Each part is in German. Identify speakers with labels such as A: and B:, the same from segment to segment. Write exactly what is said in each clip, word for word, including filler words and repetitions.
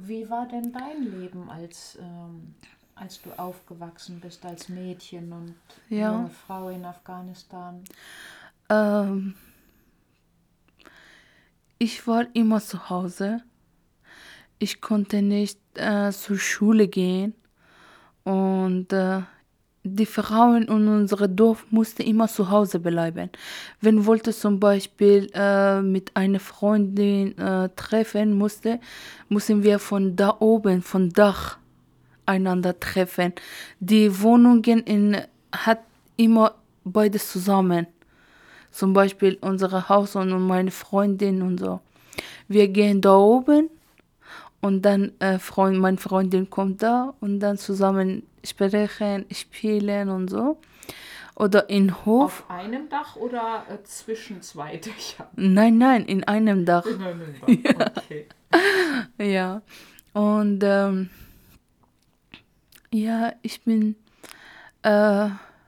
A: Wie war denn dein Leben, als, ähm, als du aufgewachsen bist, als Mädchen und
B: Ja.
A: junge Frau in Afghanistan?
B: Ähm, ich war immer zu Hause. Ich konnte nicht äh, zur Schule gehen. Und äh, die Frauen in unserem Dorf mussten immer zu Hause bleiben. Wenn wollte zum Beispiel äh, mit einer Freundin äh, treffen musste, mussten wir von da oben, von Dach, einander treffen. Die Wohnungen in, hat immer beides zusammen. Zum Beispiel unser Haus und meine Freundin und so. Wir gehen da oben und dann äh, Freund, meine Freundin kommt da und dann zusammen sprechen, spielen und so. Oder in Hof.
A: Auf einem Dach oder äh, zwischen zwei Dächern?
B: Nein, nein, in einem Dach.
A: In einem Dach, okay.
B: Ja. Und ähm, ja, ich bin, äh,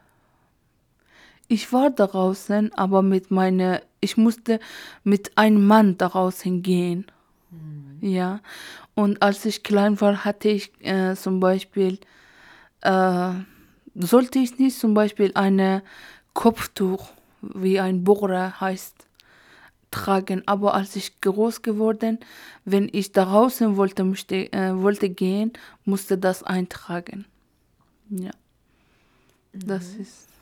B: ich war draußen, aber mit meiner, ich musste mit einem Mann draußen gehen.
A: Hm.
B: Ja. Und als ich klein war, hatte ich äh, zum Beispiel, äh, sollte ich nicht zum Beispiel ein Kopftuch, wie ein Bora heißt, tragen. Aber als ich groß geworden, wenn ich draußen wollte, möchte, äh, wollte gehen, musste das eintragen. Ja, das
A: Mhm.
B: ist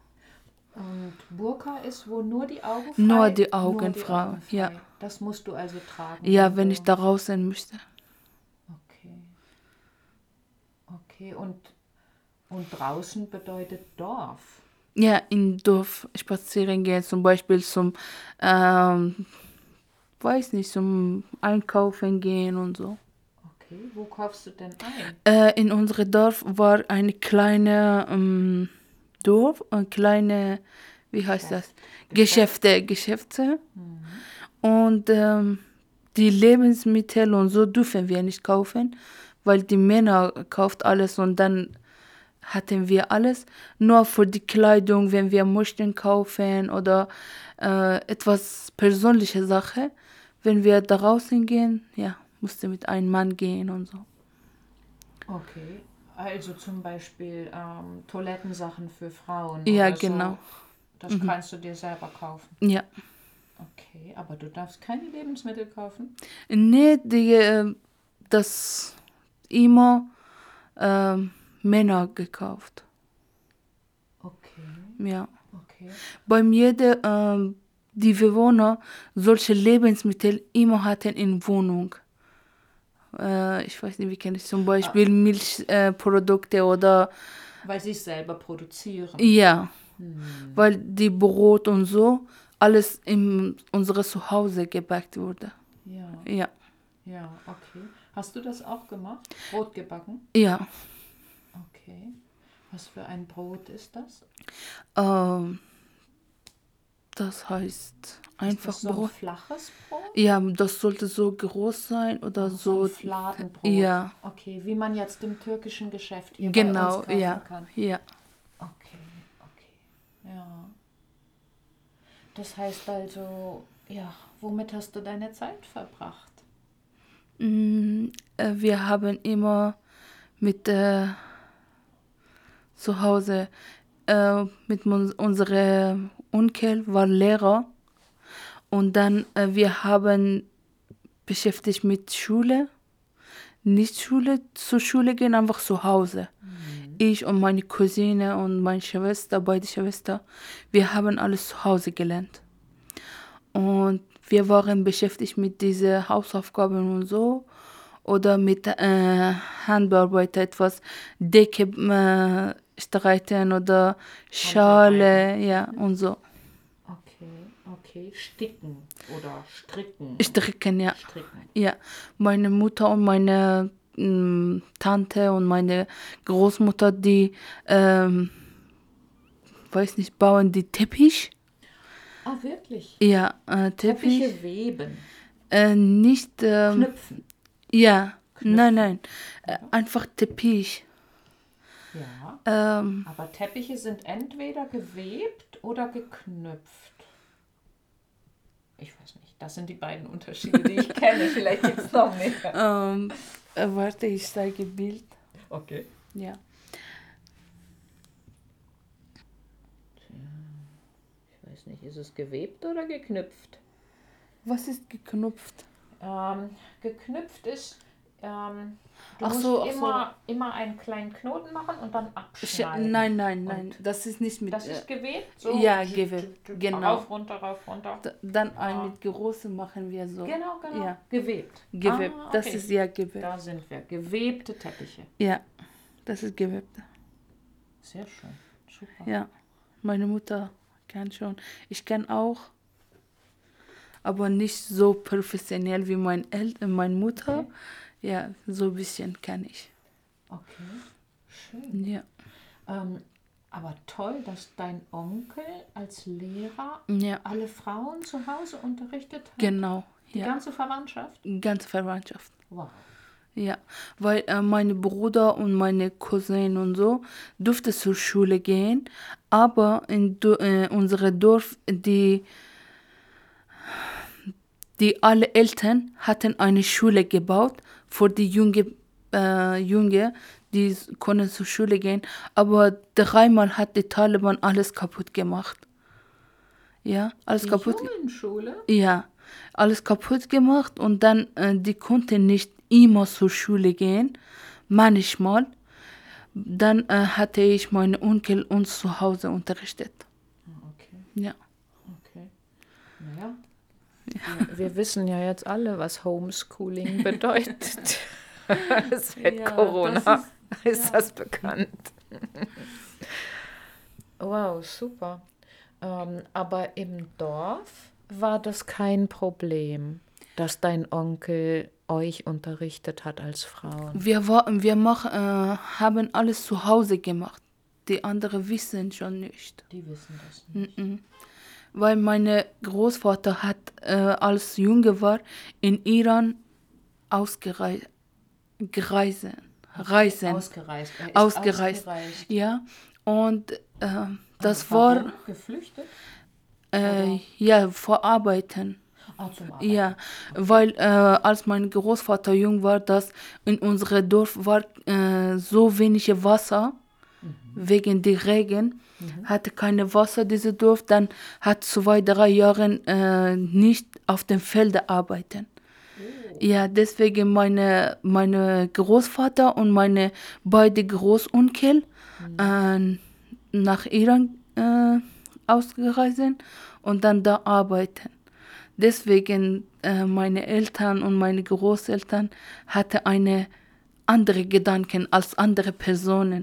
A: Und Burka ist, wo nur die Augen
B: nur
A: frei,
B: die
A: nur die
B: Augenfrau.
A: Augen
B: Ja,
A: frei. Das musst du also tragen,
B: ja,
A: wenn
B: wenn ich
A: du.
B: draußen möchte.
A: Okay, okay. Und, und draußen bedeutet Dorf.
B: Ja, in Dorf spazieren gehen, zum Beispiel zum, ähm, weiß nicht, zum Einkaufen gehen und so.
A: Okay, wo kaufst du denn ein?
B: Äh, in unserem Dorf war eine kleine ähm, Dorf, eine kleine, wie heißt das?
A: Geschäft.
B: Geschäfte, Geschäfte.
A: Mhm.
B: Und ähm, die Lebensmittel und so dürfen wir nicht kaufen, weil die Männer kauft alles und dann hatten wir alles. Nur für die Kleidung, wenn wir möchten kaufen oder äh, etwas persönliche Sache, wenn wir draußen gehen, ja, musste mit einem Mann gehen und so.
A: Okay, also zum Beispiel ähm, Toilettensachen für Frauen
B: Ja,
A: oder
B: genau.
A: so. Das kannst du dir selber kaufen.
B: Ja.
A: Okay, aber du darfst keine Lebensmittel kaufen?
B: Nee, die, äh, das immer ähm, Männer gekauft.
A: Okay,
B: Ja.
A: okay.
B: Bei mir, der, ähm, die Bewohner solche Lebensmittel immer hatten in Wohnung. Äh, ich weiß nicht, wie kann ich zum
A: Ah,
B: Beispiel Milchprodukte äh, Produkte oder
A: weil sie es selber produzieren.
B: ja,
A: Hm.
B: weil die Brot und so alles in unserem Zuhause gebackt wurde.
A: Ja,
B: Ja,
A: ja, okay. Hast du das auch gemacht? Brot gebacken?
B: ja.
A: Okay. Was für ein Brot ist das?
B: Ähm, das heißt
A: Ist
B: einfach
A: das so ein
B: Brot.
A: flaches Brot?
B: Ja, das sollte so groß sein oder
A: Ah, so ein
B: so.
A: Fladenbrot.
B: Ja,
A: Okay, wie man jetzt im türkischen Geschäft hier bei uns
B: genau,
A: kaufen
B: ja,
A: kann.
B: ja.
A: Okay, okay. Ja. Das heißt also, ja, womit hast du deine Zeit verbracht?
B: Mm, äh, wir haben immer mit äh, zu Hause äh, mit mun- unserem Onkel war Lehrer und dann äh, wir haben beschäftigt mit Schule, nicht Schule, zur Schule gehen, einfach zu Hause.
A: Hm.
B: Ich und meine Cousine und meine Schwester, beide Schwester, wir haben alles zu Hause gelernt. Und wir waren beschäftigt mit diesen Hausaufgaben und so. Oder mit äh, Handarbeit etwas Decke äh, streiten oder Schale,
A: Handarbeiten.
B: ja, und so.
A: Okay, okay. Sticken oder stricken.
B: Stricken, ja.
A: Stricken.
B: Ja, meine Mutter und meine ähm, Tante und meine Großmutter, die, ähm, weiß nicht, bauen die Teppich.
A: Ah, wirklich?
B: Ja, äh, Teppich.
A: Teppiche weben.
B: Äh, nicht, ähm,
A: Knüpfen.
B: ja, nein,
A: Knüpfen.
B: nein, äh,
A: Oder?
B: einfach Teppich.
A: Ja.
B: Ähm,
A: Aber Teppiche sind entweder gewebt oder geknüpft. Ich weiß nicht. Das sind die beiden Unterschiede, die ich kenne. Vielleicht gibt es noch mehr.
B: Ähm, äh, warte, ich zeige Bild.
A: Okay.
B: Ja.
A: Ich weiß nicht, ist es gewebt oder geknüpft?
B: Was ist geknüpft?
A: Ähm, geknüpft ist, ähm, du
B: Ach
A: musst
B: so, ach so.
A: immer, immer einen kleinen Knoten machen und dann
B: Sch-
A: abschneiden.
B: Nein, nein, nein.
A: Und
B: Das ist nicht mit.
A: das
B: äh,
A: ist gewebt?
B: ja,
A: tschüp,
B: gewebt,
A: tschüp, tschüp,
B: genau.
A: Rauf, runter, rauf, runter.
B: d- Dann ein
A: Ah.
B: mit großem machen wir so.
A: Genau, genau.
B: Ja.
A: Gewebt.
B: Gewebt.
A: Ah,
B: Das
A: okay.
B: ist ja gewebt.
A: Da sind wir. Gewebte Teppiche.
B: Ja, das ist gewebt.
A: Sehr schön. Super.
B: Ja, meine Mutter kann schon. Ich kann auch, aber nicht so professionell wie mein El äh, meine Mutter.
A: Okay.
B: Ja, so ein bisschen kann ich.
A: Okay. Schön.
B: Ja,
A: Ähm, aber toll, dass dein Onkel als Lehrer
B: ja,
A: alle Frauen zu Hause unterrichtet hat.
B: genau.
A: Die
B: Ja,
A: ganze Verwandtschaft.
B: ganze Verwandtschaft.
A: Wow.
B: Ja, weil äh, meine Bruder und meine Cousine und so durften zur Schule gehen, aber in Do äh, unserem Dorf, die, die alle Eltern hatten eine Schule gebaut für die junge, äh, Junge, die s- können zur Schule gehen, aber dreimal hat die Taliban alles kaputt gemacht. Ja, alles
A: Die
B: kaputt.
A: Jungenschule?
B: Ja, alles kaputt gemacht und dann, äh, die konnten nicht immer zur Schule gehen, manchmal. Dann äh, hatte ich meinen Onkel uns zu Hause unterrichtet.
A: Ah, okay,
B: Ja,
A: okay. Naja. Wir, wir wissen ja jetzt alle, was Homeschooling bedeutet. Seit
B: Ja,
A: Corona
B: das
A: ist,
B: ist- ja.
A: das bekannt. Wow, super. Ähm, aber im Dorf war das kein Problem, dass dein Onkel euch unterrichtet hat als Frauen.
B: wir, war, wir mach, äh, haben alles zu Hause gemacht. Die anderen wissen schon nicht.
A: Die wissen das nicht.
B: Mhm. Weil mein Großvater hat, äh, als Junge war, in Iran ausgereist. Gereisen, reisen.
A: Ausgereist. Er ist
B: Ausgereist.
A: ausgereist.
B: Ja, und äh, das
A: Ah, warum?
B: war
A: Geflüchtet?
B: äh, ja vor Arbeiten.
A: Ah, zum Arbeiten.
B: Ja, weil äh, als mein Großvater jung war, das in unserem Dorf war äh, so wenig Wasser wegen der Regen, hatte keine Wasser dieses Dorf, dann hat zwei drei Jahre äh, nicht auf dem Felde arbeiten. Ja, deswegen meine meine Großvater und meine beide Großonkel äh, nach Iran äh, ausgereist sind und dann da arbeiten. Deswegen äh, meine Eltern und meine Großeltern hatten eine andere Gedanken als andere Personen.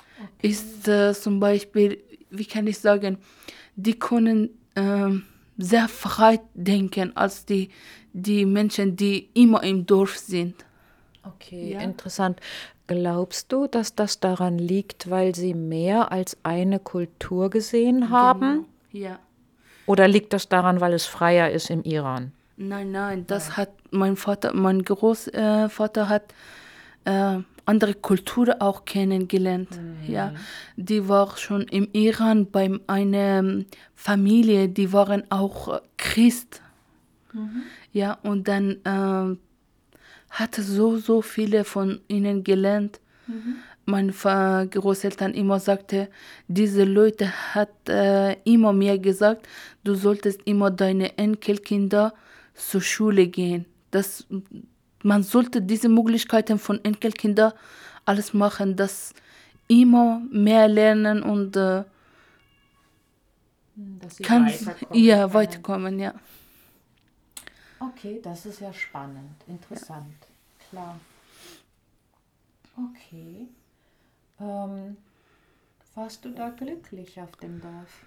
B: Ist äh, zum Beispiel, wie kann ich sagen, die können ähm, sehr frei denken als die, die Menschen, die immer im Dorf sind.
A: Okay,
B: Ja.
A: interessant. Glaubst du, dass das daran liegt, weil sie mehr als eine Kultur gesehen haben?
B: Genau. Ja.
A: Oder liegt das daran, weil es freier ist im Iran?
B: Nein, nein, das hat mein Vater, mein Großvater hat äh, andere Kultur auch kennengelernt. Ja, die war schon im Iran bei einer Familie, die waren auch äh, Christ. Ja, und dann äh, hatte so, so viele von ihnen gelernt. Meine Fa- Großeltern immer sagte, diese Leute hat äh, immer mir gesagt, du solltest immer deine Enkelkinder zur Schule gehen. Das, man sollte diese Möglichkeiten von Enkelkindern alles machen, dass immer mehr lernen und äh,
A: Dass sie
B: kann
A: weiterkommen
B: ja
A: können.
B: weiterkommen, ja.
A: Okay, das ist ja spannend, interessant, klar. Okay. Ähm, warst du da glücklich auf dem Dorf?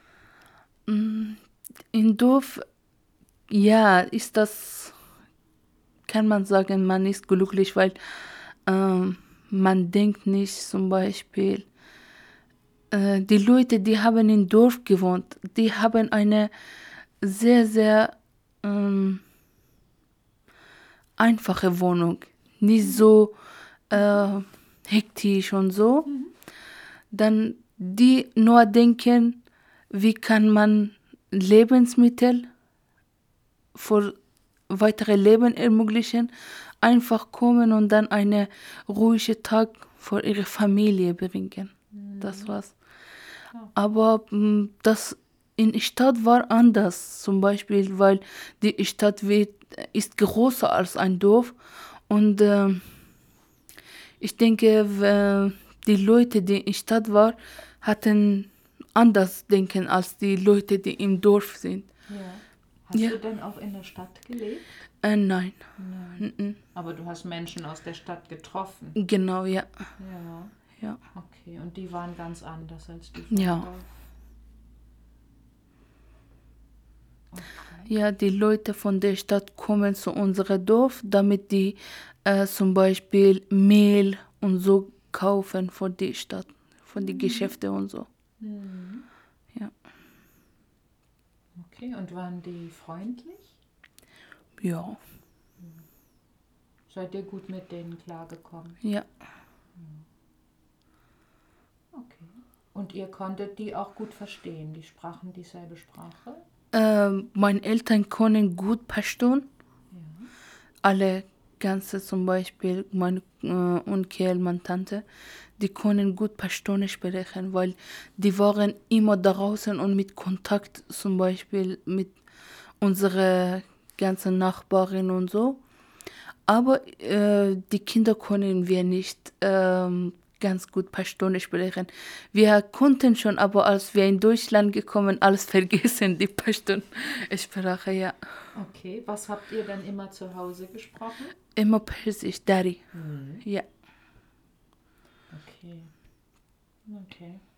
B: In Dorf, ja, ist das, kann man sagen, man ist glücklich, weil ähm, man denkt nicht zum Beispiel, äh, die Leute, die haben im Dorf gewohnt, die haben eine sehr, sehr ähm, einfache Wohnung, nicht so äh, hektisch und so. Dann die nur denken, wie kann man Lebensmittel für weitere Leben ermöglichen, einfach kommen und dann einen ruhigen Tag für ihre Familie bringen.
A: Mhm.
B: Das war's.
A: Ja.
B: Aber mh, das in der Stadt war anders, zum Beispiel, weil die Stadt wird, ist größer als ein Dorf und ähm, ich denke, w- die Leute, die in der Stadt waren, hatten anders denken als die Leute, die im Dorf sind.
A: Ja. Hast
B: Ja.
A: du denn auch in der Stadt gelebt?
B: Äh, nein.
A: Nein.
B: Mhm.
A: Aber du hast Menschen aus der Stadt getroffen.
B: Genau, ja.
A: Ja.
B: Ja.
A: Okay, und die waren ganz anders als die vom
B: Ja.
A: Dorf. Okay.
B: Ja, die Leute von der Stadt kommen zu unserem Dorf, damit die äh, zum Beispiel Mehl und so kaufen von der Stadt, von den Geschäften und so.
A: Mhm.
B: Ja.
A: Okay, und waren die freundlich?
B: Ja,
A: Seid ihr gut mit denen klargekommen?
B: ja,
A: Okay. Und ihr konntet die auch gut verstehen? Die sprachen dieselbe Sprache?
B: ähm, meine Eltern können gut Pashtun.
A: Ja.
B: Alle ganze zum Beispiel, mein äh, Onkel, meine Tante, die können gut Pashtun sprechen, weil die waren immer draußen und mit Kontakt zum Beispiel mit unseren ganzen Nachbarn und so. Aber äh, die Kinder können wir nicht ähm, ganz gut Pashtun sprechen. Wir konnten schon, aber als wir in Deutschland gekommen, alles vergessen, die Pashtun-Sprache, ja.
A: Okay, was habt ihr dann immer zu Hause gesprochen?
B: Immer Persisch, Dari.
A: Mhm.
B: Ja.
A: Okay. Okay.